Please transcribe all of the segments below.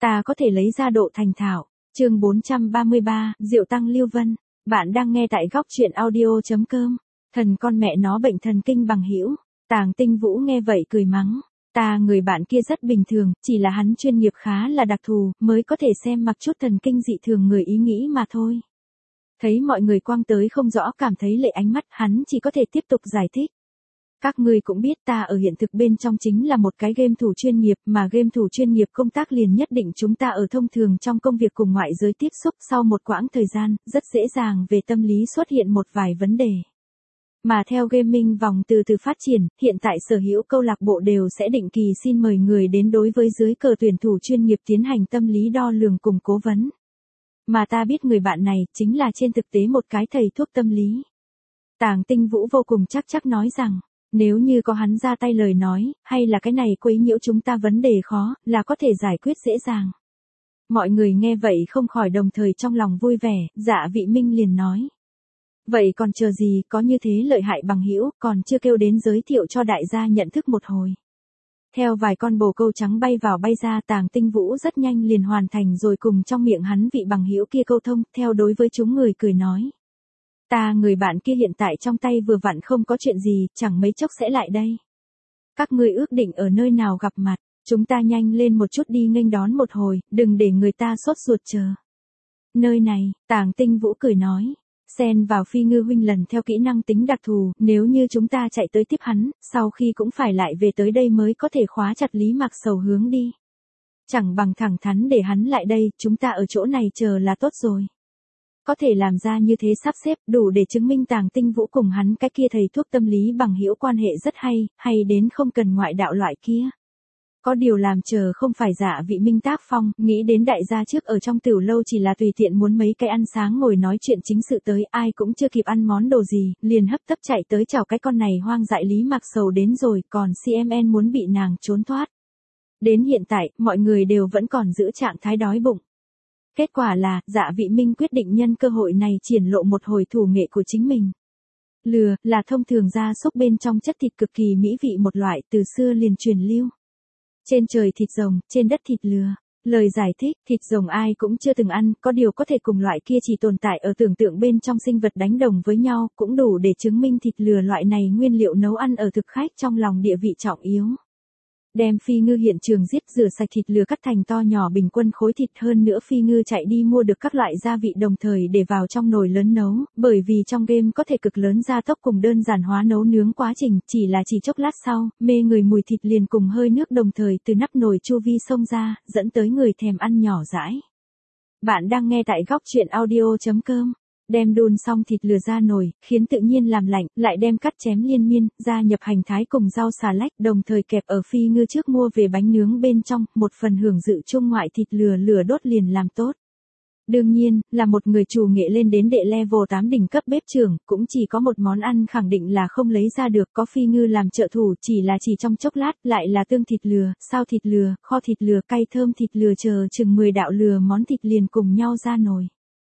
ta có thể lấy ra độ thành thạo. Chương 433, Diệu Tăng Lưu Vân. Bạn đang nghe tại góc truyện audio.com. Thần con mẹ nó bệnh thần kinh bằng hữu. Tàng Tinh Vũ nghe vậy cười mắng. Ta người bạn kia rất bình thường, chỉ là hắn chuyên nghiệp khá là đặc thù, mới có thể xem mặc chút thần kinh dị thường người ý nghĩ mà thôi. Thấy mọi người quăng tới không rõ cảm thấy lệ ánh mắt, hắn chỉ có thể tiếp tục giải thích. Các ngươi cũng biết ta ở hiện thực bên trong chính là một cái game thủ chuyên nghiệp, mà game thủ chuyên nghiệp công tác liền nhất định chúng ta ở thông thường trong công việc cùng ngoại giới tiếp xúc sau một quãng thời gian, rất dễ dàng về tâm lý xuất hiện một vài vấn đề. Mà theo gaming vòng từ từ phát triển, hiện tại sở hữu câu lạc bộ đều sẽ định kỳ xin mời người đến đối với dưới cờ tuyển thủ chuyên nghiệp tiến hành tâm lý đo lường cùng cố vấn. Mà ta biết người bạn này chính là trên thực tế một cái thầy thuốc tâm lý. Tàng Tinh Vũ vô cùng chắc nói rằng, nếu như có hắn ra tay lời nói, hay là cái này quấy nhiễu chúng ta vấn đề khó, là có thể giải quyết dễ dàng. Mọi người nghe vậy không khỏi đồng thời trong lòng vui vẻ, Dạ Vị Minh liền nói. Vậy còn chờ gì, có như thế lợi hại bằng hữu, còn chưa kêu đến giới thiệu cho đại gia nhận thức một hồi. Theo vài con bồ câu trắng bay vào bay ra, Tàng Tinh Vũ rất nhanh liền hoàn thành rồi cùng trong miệng hắn vị bằng hữu kia câu thông, theo đối với chúng người cười nói. Ta người bạn kia hiện tại trong tay vừa vặn không có chuyện gì, chẳng mấy chốc sẽ lại đây. Các ngươi ước định ở nơi nào gặp mặt, chúng ta nhanh lên một chút đi nghênh đón một hồi, đừng để người ta sốt ruột chờ. Nơi này, Tàng Tinh Vũ cười nói. Xen vào Phi Ngư huynh lần theo kỹ năng tính đặc thù, nếu như chúng ta chạy tới tiếp hắn, sau khi cũng phải lại về tới đây mới có thể khóa chặt Lý Mạc Sầu hướng đi. Chẳng bằng thẳng thắn để hắn lại đây, chúng ta ở chỗ này chờ là tốt rồi. Có thể làm ra như thế sắp xếp đủ để chứng minh Tàng Tinh Vũ cùng hắn cái kia thầy thuốc tâm lý bằng hữu quan hệ rất hay đến không cần ngoại đạo loại kia. Có điều làm chờ không phải Dạ Vị Minh tác phong, nghĩ đến đại gia trước ở trong tiểu lâu chỉ là tùy tiện muốn mấy cái ăn sáng ngồi nói chuyện chính sự tới, ai cũng chưa kịp ăn món đồ gì, liền hấp tấp chạy tới chào cái con này hoang dại Lý Mạc Sầu đến rồi, còn CMN muốn bị nàng trốn thoát. Đến hiện tại, mọi người đều vẫn còn giữ trạng thái đói bụng. Kết quả là, Dạ Vị Minh quyết định nhân cơ hội này triển lộ một hồi thủ nghệ của chính mình. Lừa, là thông thường gia súc bên trong chất thịt cực kỳ mỹ vị một loại từ xưa liền truyền lưu. Trên trời thịt rồng, trên đất thịt lừa. Lời giải thích, thịt rồng ai cũng chưa từng ăn, có điều có thể cùng loại kia chỉ tồn tại ở tưởng tượng bên trong sinh vật đánh đồng với nhau, cũng đủ để chứng minh thịt lừa loại này nguyên liệu nấu ăn ở thực khách trong lòng địa vị trọng yếu. Đem Phi Ngư hiện trường giết rửa sạch thịt lừa cắt thành to nhỏ bình quân khối thịt, hơn nữa Phi Ngư chạy đi mua được các loại gia vị đồng thời để vào trong nồi lớn nấu, bởi vì trong game có thể cực lớn gia tốc cùng đơn giản hóa nấu nướng quá trình, chỉ chốc lát sau, mê người mùi thịt liền cùng hơi nước đồng thời từ nắp nồi chu vi xông ra, dẫn tới người thèm ăn nhỏ dãi. Bạn đang nghe tại góc truyện audio.com. Đem đun xong thịt lừa ra nồi, khiến tự nhiên làm lạnh, lại đem cắt chém liên miên, gia nhập hành thái cùng rau xà lách, đồng thời kẹp ở Phi Ngư trước mua về bánh nướng bên trong, một phần hưởng dự chung ngoại thịt lừa lửa đốt liền làm tốt. Đương nhiên, là một người chủ nghệ lên đến đệ level 8 đỉnh cấp bếp trưởng, cũng chỉ có một món ăn khẳng định là không lấy ra được, có Phi Ngư làm trợ thủ chỉ trong chốc lát, lại là tương thịt lừa, sao thịt lừa, kho thịt lừa, cay thơm thịt lừa chờ chừng 10 đạo lừa món thịt liền cùng nhau ra nồi.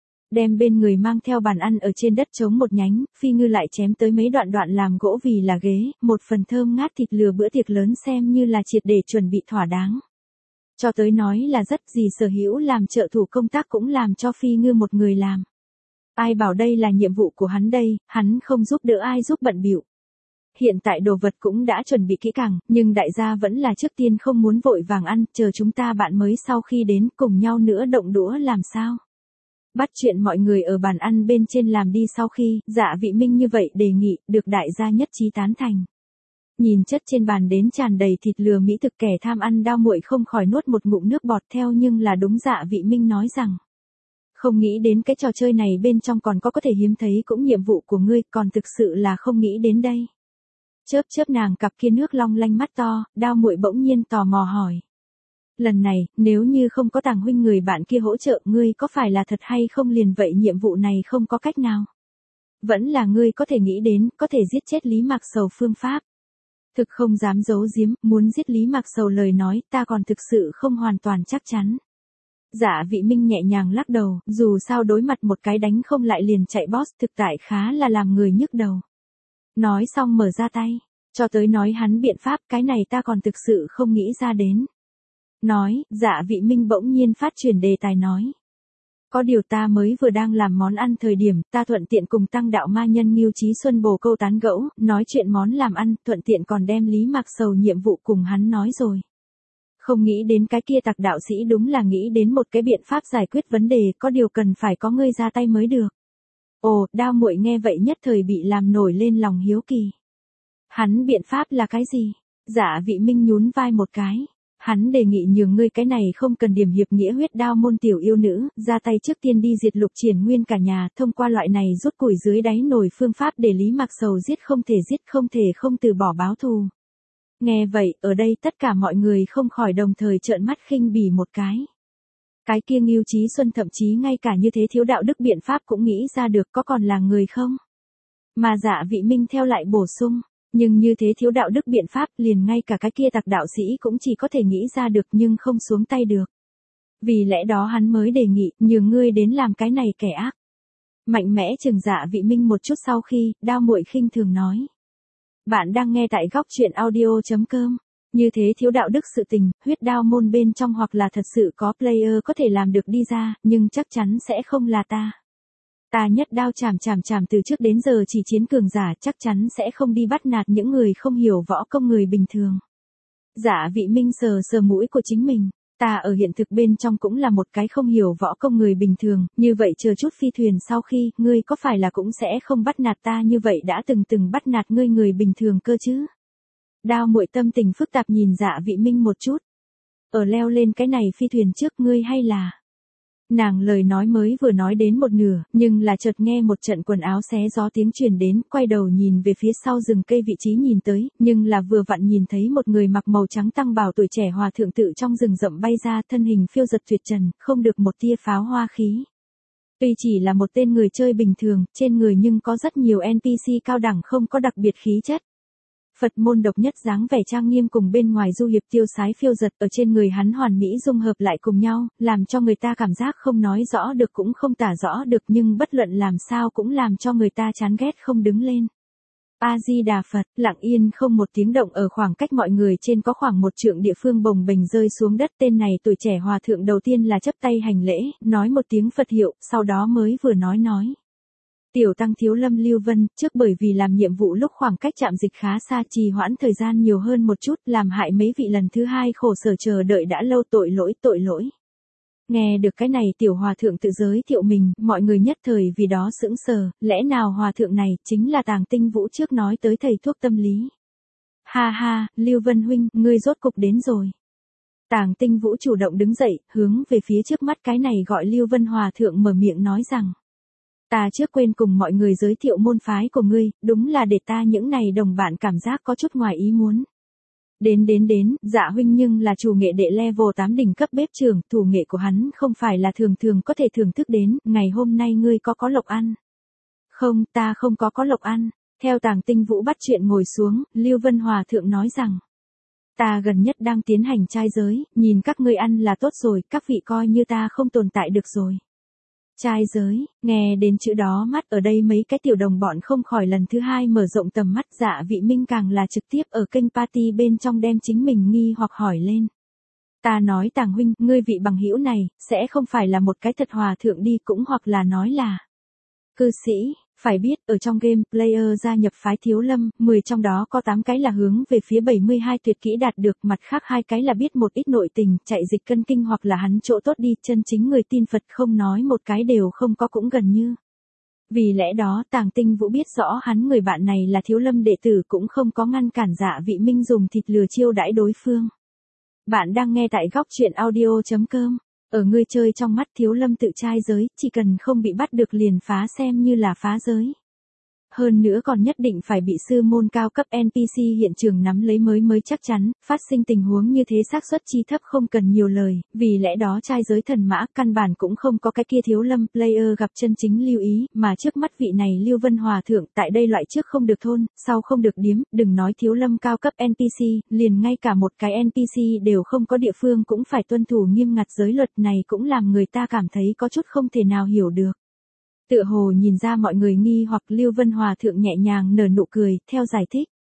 Đem bên người mang theo bàn ăn ở trên đất trống một nhánh, Phi Ngư lại chém tới mấy đoạn làm gỗ vì là ghế, một phần thơm ngát thịt lừa bữa tiệc lớn xem như là triệt để chuẩn bị thỏa đáng. Cho tới nói là rất gì sở hữu làm trợ thủ công tác cũng làm cho Phi Ngư một người làm. Ai bảo đây là nhiệm vụ của hắn đây, hắn không giúp đỡ ai giúp bận bịu. Hiện tại đồ vật cũng đã chuẩn bị kỹ càng, nhưng đại gia vẫn là trước tiên không muốn vội vàng ăn, chờ chúng ta bạn mới sau khi đến cùng nhau nữa động đũa làm sao. Bắt chuyện mọi người ở bàn ăn bên trên làm đi sau khi, Dạ Vị Minh như vậy đề nghị, được đại gia nhất trí tán thành. Nhìn chất trên bàn đến tràn đầy thịt lừa mỹ thực, kẻ tham ăn đau muội không khỏi nuốt một ngụm nước bọt theo, nhưng là đúng Dạ Vị Minh nói rằng. Không nghĩ đến cái trò chơi này bên trong còn có thể hiếm thấy cũng nhiệm vụ của ngươi, còn thực sự là không nghĩ đến đây. Chớp nàng cặp kia nước long lanh mắt to, đau muội bỗng nhiên tò mò hỏi. Lần này, nếu như không có Tàng huynh người bạn kia hỗ trợ, ngươi có phải là thật hay không liền vậy nhiệm vụ này không có cách nào? Vẫn là ngươi có thể nghĩ đến, có thể giết chết Lý Mạc Sầu phương pháp. Thực không dám giấu giếm, muốn giết Lý Mạc Sầu lời nói, ta còn thực sự không hoàn toàn chắc chắn. Dạ Vị Minh nhẹ nhàng lắc đầu, dù sao đối mặt một cái đánh không lại liền chạy boss thực tại khá là làm người nhức đầu. Nói xong mở ra tay, cho tới nói hắn biện pháp, cái này ta còn thực sự không nghĩ ra đến. Nói, Dạ Vị Minh bỗng nhiên phát chuyển đề tài nói. Có điều ta mới vừa đang làm món ăn thời điểm, ta thuận tiện cùng tăng đạo ma nhân Ngưu Chí Xuân bồ câu tán gẫu, nói chuyện món làm ăn, thuận tiện còn đem Lý Mạc Sầu nhiệm vụ cùng hắn nói rồi. Không nghĩ đến cái kia Tặc đạo sĩ đúng là nghĩ đến một cái biện pháp giải quyết vấn đề, có điều cần phải có ngươi ra tay mới được. Ồ, Đao muội nghe vậy nhất thời bị làm nổi lên lòng hiếu kỳ. Hắn biện pháp là cái gì? Dạ Vị Minh nhún vai một cái. Hắn đề nghị nhường ngươi cái này không cần điểm hiệp nghĩa huyết đao môn tiểu yêu nữ, ra tay trước tiên đi diệt Lục Triển Nguyên cả nhà, thông qua loại này rút củi dưới đáy nồi phương pháp để Lý Mạc Sầu giết, không thể không từ bỏ báo thù. Nghe vậy, ở đây tất cả mọi người không khỏi đồng thời trợn mắt khinh bỉ một cái. Cái kia Ngưu Chí Xuân thậm chí ngay cả như thế thiếu đạo đức biện pháp cũng nghĩ ra được, có còn là người không? Mà Dạ Vị Minh theo lại bổ sung. Nhưng như thế thiếu đạo đức biện pháp liền ngay cả cái kia Tặc đạo sĩ cũng chỉ có thể nghĩ ra được nhưng không xuống tay được. Vì lẽ đó hắn mới đề nghị nhường ngươi đến làm cái này kẻ ác. Mạnh mẽ chừng Dạ Vị Minh một chút sau khi, Đao muội khinh thường nói. Bạn đang nghe tại góc truyện audio.com. Như thế thiếu đạo đức sự tình, huyết đao môn bên trong hoặc là thật sự có player có thể làm được đi ra, nhưng chắc chắn sẽ không là ta. Ta nhất đao chảm từ trước đến giờ chỉ chiến cường giả, chắc chắn sẽ không đi bắt nạt những người không hiểu võ công người bình thường. Dạ Vị Minh sờ sờ mũi của chính mình. Ta ở hiện thực bên trong cũng là một cái không hiểu võ công người bình thường, như vậy chờ chút phi thuyền sau khi, ngươi có phải là cũng sẽ không bắt nạt ta như vậy đã từng bắt nạt ngươi người bình thường cơ chứ? Đao muội tâm tình phức tạp nhìn Dạ Vị Minh một chút. Ở leo lên cái này phi thuyền trước ngươi hay là... Nàng lời nói mới vừa nói đến một nửa, nhưng là chợt nghe một trận quần áo xé gió tiếng truyền đến, quay đầu nhìn về phía sau rừng cây vị trí nhìn tới, nhưng là vừa vặn nhìn thấy một người mặc màu trắng tăng bào tuổi trẻ hòa thượng tự trong rừng rậm bay ra, thân hình phiêu giật tuyệt trần, không được một tia pháo hoa khí. Tuy chỉ là một tên người chơi bình thường, trên người nhưng có rất nhiều NPC cao đẳng không có đặc biệt khí chất. Phật môn độc nhất dáng vẻ trang nghiêm cùng bên ngoài du hiệp tiêu sái phiêu giật ở trên người hắn hoàn mỹ dung hợp lại cùng nhau, làm cho người ta cảm giác không nói rõ được cũng không tả rõ được nhưng bất luận làm sao cũng làm cho người ta chán ghét không đứng lên. A-di-đà Phật, lặng yên không một tiếng động ở khoảng cách mọi người trên có khoảng một trượng địa phương bồng bềnh rơi xuống đất. Tên này tuổi trẻ hòa thượng đầu tiên là chấp tay hành lễ, nói một tiếng Phật hiệu, sau đó mới vừa nói. Tiểu tăng Thiếu Lâm Lưu Vân, trước bởi vì làm nhiệm vụ lúc khoảng cách trạm dịch khá xa trì hoãn thời gian nhiều hơn một chút, làm hại mấy vị lần thứ hai khổ sở chờ đợi đã lâu, tội lỗi. Nghe được cái này tiểu hòa thượng tự giới thiệu mình, mọi người nhất thời vì đó sững sờ, lẽ nào hòa thượng này chính là Tàng Tinh Vũ trước nói tới thầy thuốc tâm lý. Ha ha, Lưu Vân huynh, ngươi rốt cục đến rồi. Tàng Tinh Vũ chủ động đứng dậy, hướng về phía trước mắt cái này gọi Lưu Vân hòa thượng mở miệng nói rằng. Ta trước quên cùng mọi người giới thiệu môn phái của ngươi, đúng là để ta những này đồng bạn cảm giác có chút ngoài ý muốn. Đến, Dạ huynh nhưng là chủ nghệ đệ level 8 đỉnh cấp bếp trưởng, thủ nghệ của hắn không phải là thường có thể thưởng thức đến, ngày hôm nay ngươi có lộc ăn. Không, ta không có lộc ăn. Theo Tàng Tinh Vũ bắt chuyện ngồi xuống, Lưu Vân Hòa Thượng nói rằng. Ta gần nhất đang tiến hành trai giới, nhìn các ngươi ăn là tốt rồi, các vị coi như ta không tồn tại được rồi. Trai giới, nghe đến chữ đó mắt ở đây mấy cái tiểu đồng bọn không khỏi lần thứ hai mở rộng tầm mắt. Dạ Vị Minh càng là trực tiếp ở kênh party bên trong đem chính mình nghi hoặc hỏi lên. Ta nói Tàng huynh, ngươi vị bằng hữu này, sẽ không phải là một cái thật hòa thượng đi cũng hoặc là nói là cư sĩ. Phải biết, ở trong game, player gia nhập phái Thiếu Lâm, 10 trong đó có 8 cái là hướng về phía 72 tuyệt kỹ đạt được, mặt khác 2 cái là biết một ít nội tình, chạy dịch cân kinh hoặc là hắn chỗ tốt đi, chân chính người tin Phật không nói một cái đều không có cũng gần như. Vì lẽ đó, Tàng Tinh Vũ biết rõ hắn người bạn này là Thiếu Lâm đệ tử cũng không có ngăn cản Dạ Vị Minh dùng thịt lừa chiêu đãi đối phương. Bạn đang nghe tại góc truyện audio.com. Ở ngươi chơi trong mắt Thiếu Lâm tự trai giới, chỉ cần không bị bắt được liền phá xem như là phá giới. Hơn nữa còn nhất định phải bị sư môn cao cấp NPC hiện trường nắm lấy mới chắc chắn, phát sinh tình huống như thế xác suất chi thấp không cần nhiều lời, vì lẽ đó trai giới thần mã căn bản cũng không có cái kia Thiếu Lâm player gặp chân chính lưu ý, mà trước mắt vị này Lưu Vân Hòa Thượng tại đây loại trước không được thôn, sau không được điếm, đừng nói Thiếu Lâm cao cấp NPC, liền ngay cả một cái NPC đều không có địa phương cũng phải tuân thủ nghiêm ngặt giới luật này cũng làm người ta cảm thấy có chút không thể nào hiểu được. Tựa hồ nhìn ra mọi người nghi hoặc Lưu Vân Hòa Thượng nhẹ nhàng nở nụ cười, theo giải thích.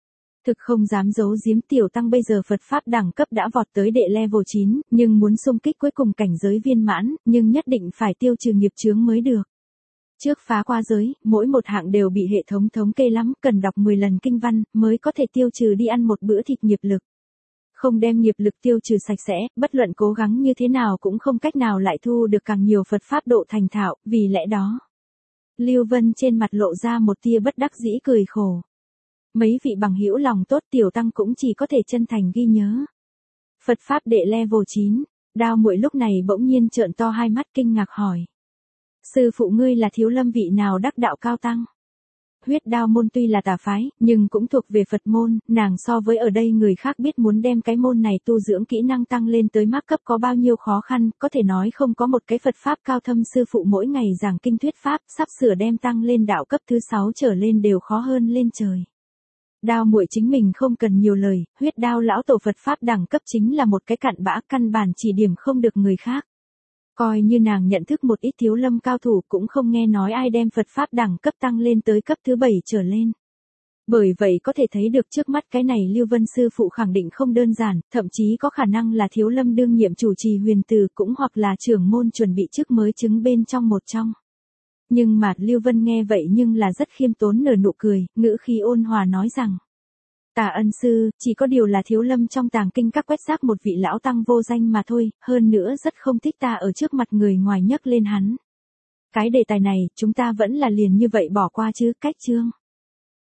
Thực không dám giấu giếm tiểu tăng bây giờ Phật Pháp đẳng cấp đã vọt tới đệ level 9, nhưng muốn xung kích cuối cùng cảnh giới viên mãn, nhưng nhất định phải tiêu trừ nghiệp chướng mới được. Trước phá qua giới, mỗi một hạng đều bị hệ thống thống kê lắm, cần đọc 10 lần kinh văn, mới có thể tiêu trừ đi ăn một bữa thịt nghiệp lực. Không đem nghiệp lực tiêu trừ sạch sẽ, bất luận cố gắng như thế nào cũng không cách nào lại thu được càng nhiều Phật Pháp độ thành thạo, vì lẽ đó. Lưu Vân trên mặt lộ ra một tia bất đắc dĩ cười khổ. Mấy vị bằng hữu lòng tốt tiểu tăng cũng chỉ có thể chân thành ghi nhớ. Phật Pháp đệ level 9, Đao Muội lúc này bỗng nhiên trợn to hai mắt kinh ngạc hỏi. Sư phụ ngươi là Thiếu Lâm vị nào đắc đạo cao tăng? Huyết Đao môn tuy là tà phái, nhưng cũng thuộc về Phật môn, nàng so với ở đây người khác biết muốn đem cái môn này tu dưỡng kỹ năng tăng lên tới mác cấp có bao nhiêu khó khăn, có thể nói không có một cái Phật Pháp cao thâm sư phụ mỗi ngày giảng kinh thuyết Pháp, sắp sửa đem tăng lên đạo cấp thứ 6 trở lên đều khó hơn lên trời. Đao Muội chính mình không cần nhiều lời, Huyết Đao lão tổ Phật Pháp đẳng cấp chính là một cái cặn bã căn bản chỉ điểm không được người khác. Coi như nàng nhận thức một ít Thiếu Lâm cao thủ cũng không nghe nói ai đem Phật Pháp đẳng cấp tăng lên tới cấp thứ 7 trở lên. Bởi vậy có thể thấy được trước mắt cái này Lưu Vân sư phụ khẳng định không đơn giản, thậm chí có khả năng là Thiếu Lâm đương nhiệm chủ trì huyền từ cũng hoặc là trưởng môn chuẩn bị chức mới chứng bên trong một trong. Nhưng mà Lưu Vân nghe vậy nhưng là rất khiêm tốn nở nụ cười, ngữ khí ôn hòa nói rằng. Tà ân sư, chỉ có điều là Thiếu Lâm trong tàng kinh các quét rác một vị lão tăng vô danh mà thôi, hơn nữa rất không thích ta ở trước mặt người ngoài nhấc lên hắn. Cái đề tài này, chúng ta vẫn là liền như vậy bỏ qua chứ, cách chương.